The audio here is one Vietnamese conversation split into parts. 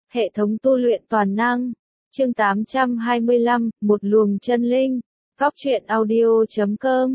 Hệ thống tu luyện toàn năng. Chương 825, một luồng chân linh. Góc truyện audio.com.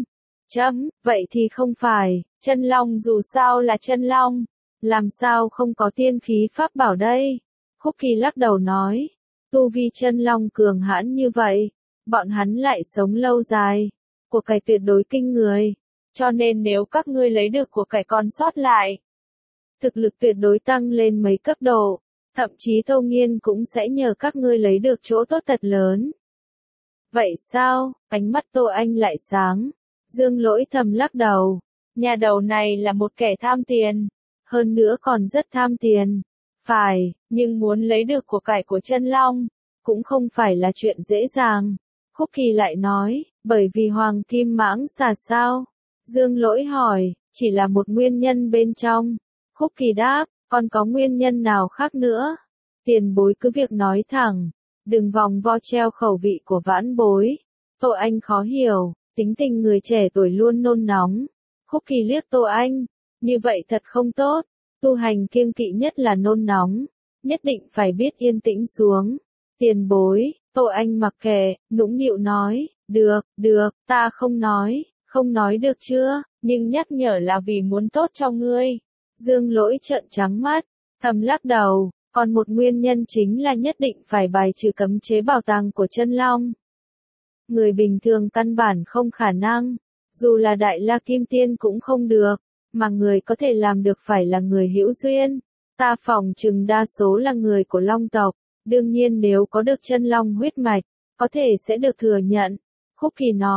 Vậy thì không phải, chân long dù sao là chân long. Làm sao không có tiên khí pháp bảo đây? Khúc Kỳ lắc đầu nói. Tu vi chân long cường hãn như vậy, bọn hắn lại sống lâu dài. Của cải tuyệt đối kinh người. Cho nên nếu các ngươi lấy được của cải còn sót lại, thực lực tuyệt đối tăng lên mấy cấp độ. Thậm chí Tô Nghiên cũng sẽ nhờ các ngươi lấy được chỗ tốt thật lớn. Vậy sao? Ánh mắt Tô Anh lại sáng. Dương Lỗi thầm lắc đầu. Nhà đầu này là một kẻ tham tiền. Hơn nữa còn rất tham tiền. Phải, nhưng muốn lấy được của cải của chân long, cũng không phải là chuyện dễ dàng. Khúc Kỳ lại nói, bởi vì Hoàng Kim Mãng xà sao? Dương Lỗi hỏi, chỉ là một nguyên nhân bên trong. Khúc Kỳ đáp, còn có nguyên nhân nào khác nữa? Tiền bối cứ việc nói thẳng, đừng vòng vo treo khẩu vị của vãn bối. Tô Anh khó hiểu, tính tình người trẻ tuổi luôn nôn nóng. Khúc Kỳ liếc Tô Anh, như vậy thật không tốt. Tu hành kiêng kỵ nhất là nôn nóng, nhất định phải biết yên tĩnh xuống. Tiền bối, Tô Anh mặc kệ, nũng nịu nói, được, ta không nói được chưa, nhưng nhắc nhở là vì muốn tốt cho ngươi. Dương Lỗi trợn trắng mắt, thầm lắc đầu, còn một nguyên nhân chính là nhất định phải bài trừ cấm chế bảo tàng của chân long. Người bình thường căn bản không khả năng, dù là Đại La Kim Tiên cũng không được, mà người có thể làm được phải là người hữu duyên. Ta phỏng chừng đa số là người của Long tộc, đương nhiên nếu có được chân long huyết mạch, có thể sẽ được thừa nhận. Khúc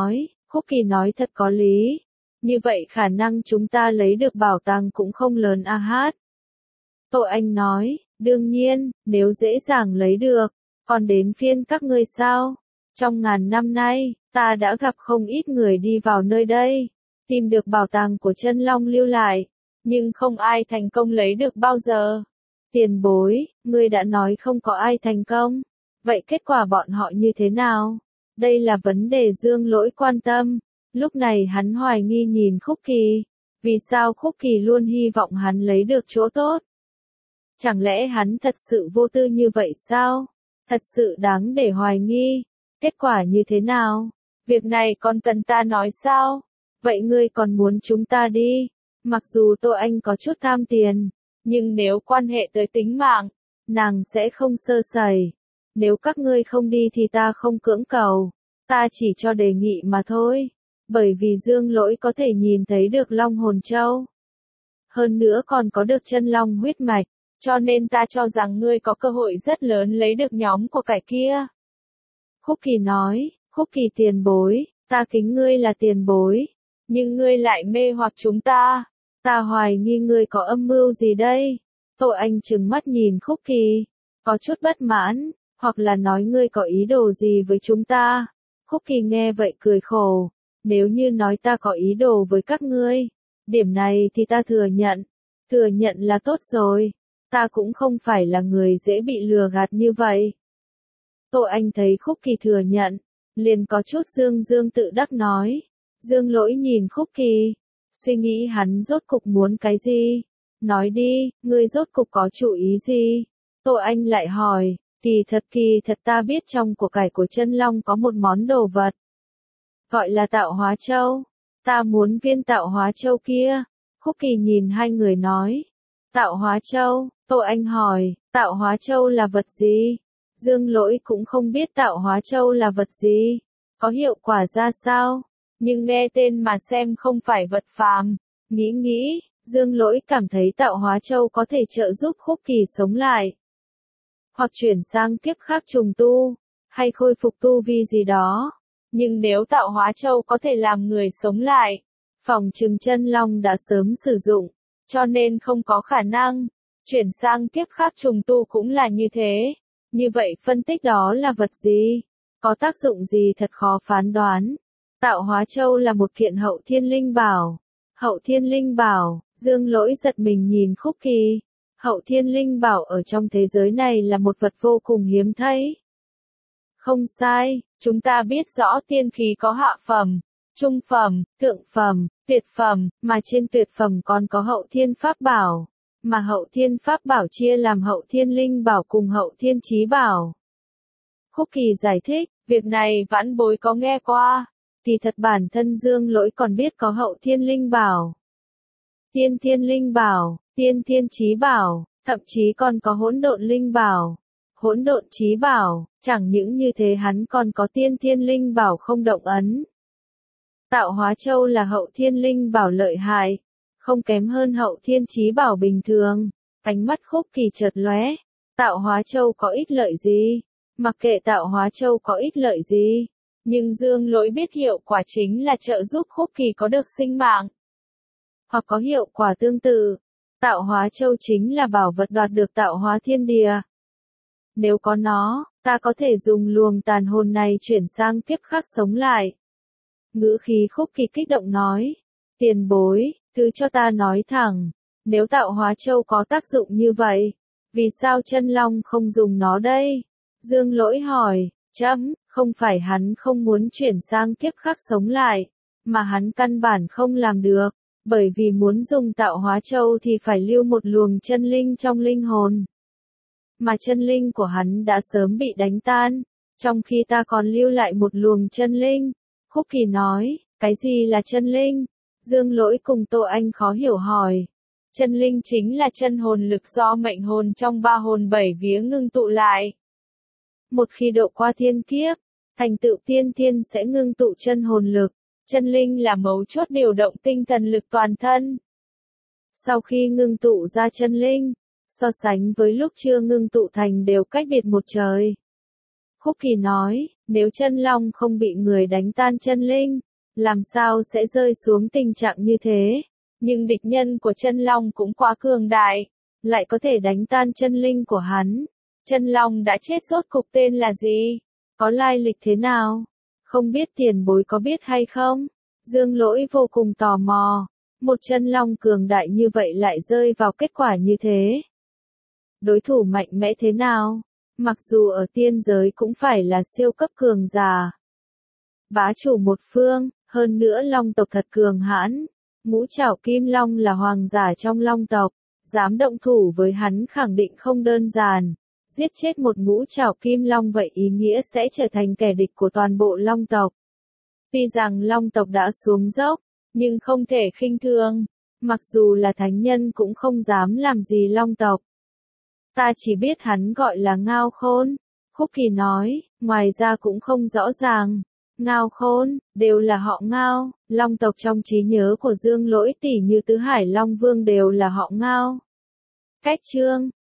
Kỳ nói thật có lý. Như vậy khả năng chúng ta lấy được bảo tàng cũng không lớn a hát. Tô Anh nói, đương nhiên, nếu dễ dàng lấy được, còn đến phiên các ngươi sao? Trong ngàn năm nay, ta đã gặp không ít người đi vào nơi đây, tìm được bảo tàng của chân long lưu lại, nhưng không ai thành công lấy được bao giờ. Tiền bối, ngươi đã nói không có ai thành công, vậy kết quả bọn họ như thế nào? Đây là vấn đề Dương Lỗi quan tâm. Lúc này hắn hoài nghi nhìn Khúc Kỳ. Vì sao Khúc Kỳ luôn hy vọng hắn lấy được chỗ tốt? Chẳng lẽ hắn thật sự vô tư như vậy sao? Thật sự đáng để hoài nghi. Kết quả như thế nào? Việc này còn cần ta nói sao? Vậy ngươi còn muốn chúng ta đi? Mặc dù Tô Anh có chút tham tiền, nhưng nếu quan hệ tới tính mạng, nàng sẽ không sơ sẩy. Nếu các ngươi không đi thì ta không cưỡng cầu, ta chỉ cho đề nghị mà thôi. Bởi vì Dương Lỗi có thể nhìn thấy được Long Hồn Châu. Hơn nữa còn có được chân long huyết mạch, cho nên ta cho rằng ngươi có cơ hội rất lớn lấy được nhóm của cải kia. Khúc Kỳ nói, Khúc Kỳ tiền bối, ta kính ngươi là tiền bối, nhưng ngươi lại mê hoặc chúng ta. Ta hoài nghi ngươi có âm mưu gì đây? Tô Anh trừng mắt nhìn Khúc Kỳ, có chút bất mãn, hoặc là nói ngươi có ý đồ gì với chúng ta. Khúc Kỳ nghe vậy cười khổ. Nếu như nói ta có ý đồ với các ngươi, điểm này thì ta thừa nhận là tốt rồi, ta cũng không phải là người dễ bị lừa gạt như vậy. Tô Anh thấy Khúc Kỳ thừa nhận, liền có chút dương tự đắc nói. Dương Lỗi nhìn Khúc Kỳ, suy nghĩ hắn rốt cục muốn cái gì. Nói đi, ngươi rốt cục có chủ ý gì? Tô Anh lại hỏi, kỳ thật ta biết trong của cải của chân long có một món đồ vật. Gọi là tạo hóa châu. Ta muốn viên tạo hóa châu kia. Khúc Kỳ nhìn hai người nói. Tạo hóa châu, Tô Anh hỏi, tạo hóa châu là vật gì? Dương Lỗi cũng không biết tạo hóa châu là vật gì. Có hiệu quả ra sao? Nhưng nghe tên mà xem không phải vật phàm. Nghĩ, Dương Lỗi cảm thấy tạo hóa châu có thể trợ giúp Khúc Kỳ sống lại. Hoặc chuyển sang kiếp khác trùng tu. Hay khôi phục tu vi gì đó. Nhưng nếu tạo hóa châu có thể làm người sống lại, phỏng chừng chân long đã sớm sử dụng, cho nên không có khả năng. Chuyển sang kiếp khác trùng tu cũng là như thế. Như vậy phân tích đó là vật gì? Có tác dụng gì thật khó phán đoán. Tạo hóa châu là một kiện hậu thiên linh bảo. Hậu thiên linh bảo, Dương Lỗi giật mình nhìn Khúc Kỳ. Hậu thiên linh bảo ở trong thế giới này là một vật vô cùng hiếm thấy. Không sai, chúng ta biết rõ tiên khí có hạ phẩm, trung phẩm, thượng phẩm, tuyệt phẩm, mà trên tuyệt phẩm còn có hậu thiên pháp bảo. mà Hậu Thiên Pháp Bảo chia làm Hậu Thiên Linh Bảo cùng Hậu Thiên Chí Bảo. Khúc Kỳ giải thích, việc này vãn bối có nghe qua, kỳ thật bản thân Dương Lỗi còn biết có Hậu Thiên Linh Bảo, Tiên Thiên Linh Bảo, Tiên Thiên Chí Bảo, thậm chí còn có Hỗn Độn Linh Bảo, Hỗn Độn Chí Bảo, chẳng những như thế hắn còn có Tiên Thiên Linh Bảo không động ấn. Tạo Hóa Châu là Hậu Thiên Linh Bảo lợi hại, không kém hơn Hậu Thiên Chí Bảo bình thường. Ánh mắt Khúc Kỳ chợt lóe, Tạo Hóa Châu có ích lợi gì? Mặc kệ Tạo Hóa Châu có ích lợi gì, nhưng Dương Lỗi biết hiệu quả chính là trợ giúp Khúc Kỳ có được sinh mạng. Hoặc có hiệu quả tương tự, Tạo Hóa Châu chính là bảo vật đoạt được tạo hóa thiên địa. Nếu có nó, ta có thể dùng luồng tàn hồn này chuyển sang kiếp khác sống lại. Ngữ khí Khúc Kỳ kích động nói, tiền bối, cứ cho ta nói thẳng, nếu Tạo Hóa Châu có tác dụng như vậy, vì sao Chân Long không dùng nó đây? Dương Lỗi hỏi, không phải hắn không muốn chuyển sang kiếp khác sống lại, mà hắn căn bản không làm được, bởi vì muốn dùng Tạo Hóa Châu thì phải lưu một luồng chân linh trong linh hồn. Mà chân linh của hắn đã sớm bị đánh tan, trong khi ta còn lưu lại một luồng chân linh. Khúc Kỳ nói, cái gì là chân linh? Dương Lỗi cùng Tô Anh khó hiểu hỏi. Chân linh chính là chân hồn lực do mệnh hồn trong ba hồn bảy vía ngưng tụ lại. Một khi độ qua thiên kiếp, thành tựu tiên thiên sẽ ngưng tụ chân hồn lực. Chân linh là mấu chốt điều động tinh thần lực toàn thân. Sau khi ngưng tụ ra chân linh, so sánh với lúc chưa ngưng tụ thành đều cách biệt một trời. Khúc Kỳ nói, nếu Chân Long không bị người đánh tan chân linh, làm sao sẽ rơi xuống tình trạng như thế? Nhưng địch nhân của Chân Long cũng quá cường đại, lại có thể đánh tan chân linh của hắn. Chân Long đã chết rốt cục tên là gì? Có lai lịch thế nào? Không biết tiền bối có biết hay không? Dương Lỗi vô cùng tò mò. Một chân long cường đại như vậy lại rơi vào kết quả như thế. Đối thủ mạnh mẽ thế nào? Mặc dù ở tiên giới cũng phải là siêu cấp cường giả. Bá chủ một phương, hơn nữa long tộc thật cường hãn. Ngũ Trảo Kim Long là hoàng giả trong long tộc. Dám động thủ với hắn khẳng định không đơn giản. Giết chết một Ngũ Trảo Kim Long vậy ý nghĩa sẽ trở thành kẻ địch của toàn bộ long tộc. Tuy rằng long tộc đã xuống dốc, nhưng không thể khinh thường. Mặc dù là thánh nhân cũng không dám làm gì long tộc. Ta chỉ biết hắn gọi là Ngao Khôn. Khúc Kỳ nói, ngoài ra cũng không rõ ràng. Ngao Khôn, đều là họ Ngao. Long tộc trong trí nhớ của Dương Lỗi tỉ như Tứ Hải Long Vương đều là họ Ngao. Cách chương